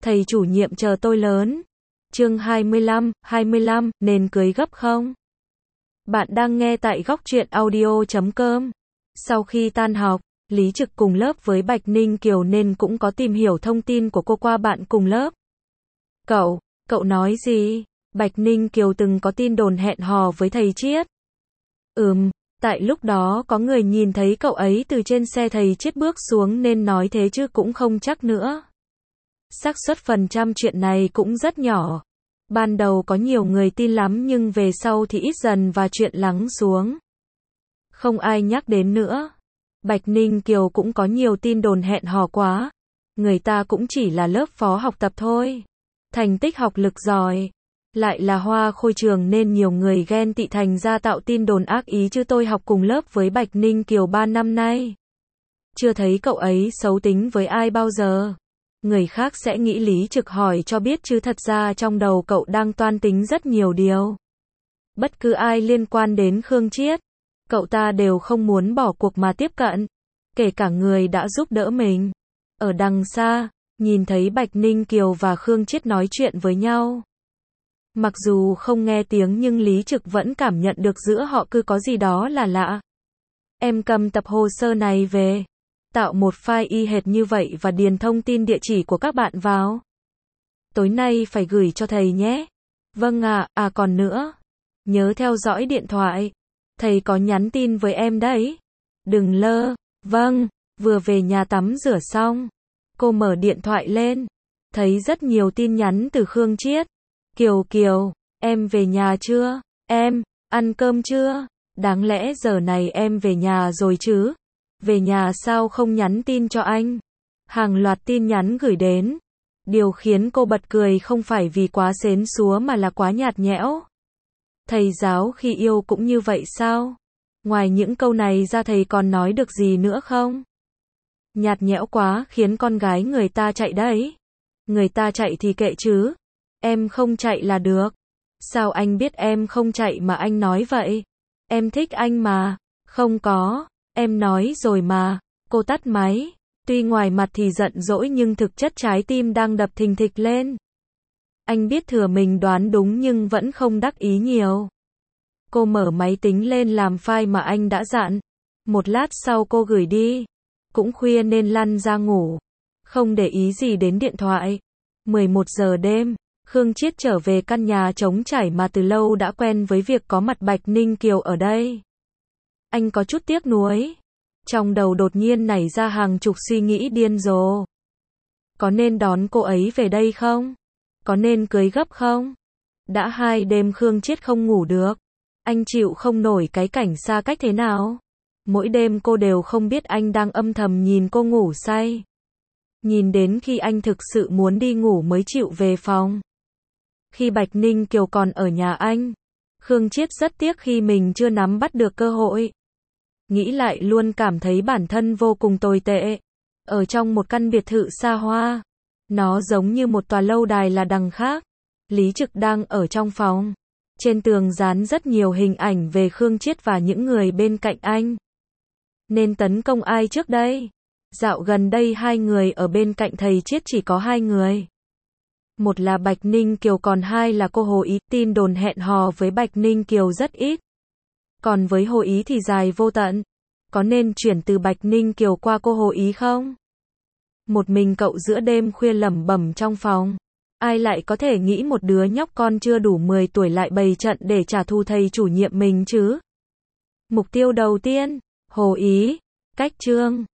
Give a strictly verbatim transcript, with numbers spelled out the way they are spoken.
Thầy chủ nhiệm chờ tôi lớn. Chương hai mươi lăm, hai mươi lăm, nên cưới gấp không? Bạn đang nghe tại góc truyện audio chấm com. Sau khi tan học, Lý Trực cùng lớp với Bạch Ninh Kiều nên cũng có tìm hiểu thông tin của cô qua bạn cùng lớp. Cậu, cậu nói gì? Bạch Ninh Kiều từng có tin đồn hẹn hò với thầy Triết. Ừm, tại lúc đó có người nhìn thấy cậu ấy từ trên xe thầy Triết bước xuống nên nói thế chứ cũng không chắc nữa. Xác suất phần trăm chuyện này cũng rất nhỏ. Ban đầu có nhiều người tin lắm nhưng về sau thì ít dần và chuyện lắng xuống. Không ai nhắc đến nữa. Bạch Ninh Kiều cũng có nhiều tin đồn hẹn hò quá. Người ta cũng chỉ là lớp phó học tập thôi. Thành tích học lực giỏi. Lại là hoa khôi trường nên nhiều người ghen tị thành ra tạo tin đồn ác ý chứ tôi học cùng lớp với Bạch Ninh Kiều ba năm nay. Chưa thấy cậu ấy xấu tính với ai bao giờ. Người khác sẽ nghĩ Lý Trực hỏi cho biết chứ thật ra trong đầu cậu đang toan tính rất nhiều điều. Bất cứ ai liên quan đến Khương Triết, cậu ta đều không muốn bỏ cuộc mà tiếp cận. Kể cả người đã giúp đỡ mình. Ở đằng xa, nhìn thấy Bạch Ninh Kiều và Khương Triết nói chuyện với nhau. Mặc dù không nghe tiếng nhưng Lý Trực vẫn cảm nhận được giữa họ cứ có gì đó là lạ. Em cầm tập hồ sơ này về. Tạo một file y hệt như vậy và điền thông tin địa chỉ của các bạn vào. Tối nay phải gửi cho thầy nhé. Vâng ạ, à, à còn nữa. Nhớ theo dõi điện thoại. Thầy có nhắn tin với em đấy. Đừng lơ. Vâng, vừa về nhà tắm rửa xong. Cô mở điện thoại lên. Thấy rất nhiều tin nhắn từ Khương Triết. Kiều Kiều, em về nhà chưa? Em, ăn cơm chưa? Đáng lẽ giờ này em về nhà rồi chứ? Về nhà sao không nhắn tin cho anh? Hàng loạt tin nhắn gửi đến. Điều khiến cô bật cười không phải vì quá xến xúa mà là quá nhạt nhẽo. Thầy giáo khi yêu cũng như vậy sao? Ngoài những câu này ra thầy còn nói được gì nữa không? Nhạt nhẽo quá khiến con gái người ta chạy đấy. Người ta chạy thì kệ chứ. Em không chạy là được. Sao anh biết em không chạy mà anh nói vậy? Em thích anh mà. Không có. Em nói rồi mà. Cô tắt máy. Tuy ngoài mặt thì giận dỗi nhưng thực chất trái tim đang đập thình thịch lên. Anh biết thừa mình đoán đúng nhưng vẫn không đắc ý nhiều. Cô mở máy tính lên làm file mà anh đã dặn. Một lát sau cô gửi đi. Cũng khuya nên lăn ra ngủ. Không để ý gì đến điện thoại. mười một giờ đêm, Khương Triết trở về căn nhà trống trải mà từ lâu đã quen với việc có mặt Bạch Ninh Kiều ở đây. Anh có chút tiếc nuối. Trong đầu đột nhiên nảy ra hàng chục suy nghĩ điên rồ. Có nên đón cô ấy về đây không? Có nên cưới gấp không? Đã hai đêm Khương Triết không ngủ được. Anh chịu không nổi cái cảnh xa cách thế nào. Mỗi đêm cô đều không biết anh đang âm thầm nhìn cô ngủ say. Nhìn đến khi anh thực sự muốn đi ngủ mới chịu về phòng. Khi Bạch Ninh Kiều còn ở nhà anh, Khương Triết rất tiếc khi mình chưa nắm bắt được cơ hội. Nghĩ lại luôn cảm thấy bản thân vô cùng tồi tệ. Ở trong một căn biệt thự xa hoa. Nó giống như một tòa lâu đài là đằng khác. Lý Trực đang ở trong phòng. Trên tường dán rất nhiều hình ảnh về Khương Triết và những người bên cạnh anh. Nên tấn công ai trước đây? Dạo gần đây hai người ở bên cạnh thầy Triết chỉ có hai người. Một là Bạch Ninh Kiều còn hai là cô Hồ Ý. Tin đồn hẹn hò với Bạch Ninh Kiều rất ít. Còn với Hồ Ý thì dài vô tận. Có nên chuyển từ Bạch Ninh Kiều qua cô Hồ Ý không? Một mình cậu giữa đêm khuya lẩm bẩm trong phòng. Ai lại có thể nghĩ một đứa nhóc con chưa đủ mười tuổi lại bày trận để trả thù thầy chủ nhiệm mình chứ? Mục tiêu đầu tiên, Hồ Ý, cách chương.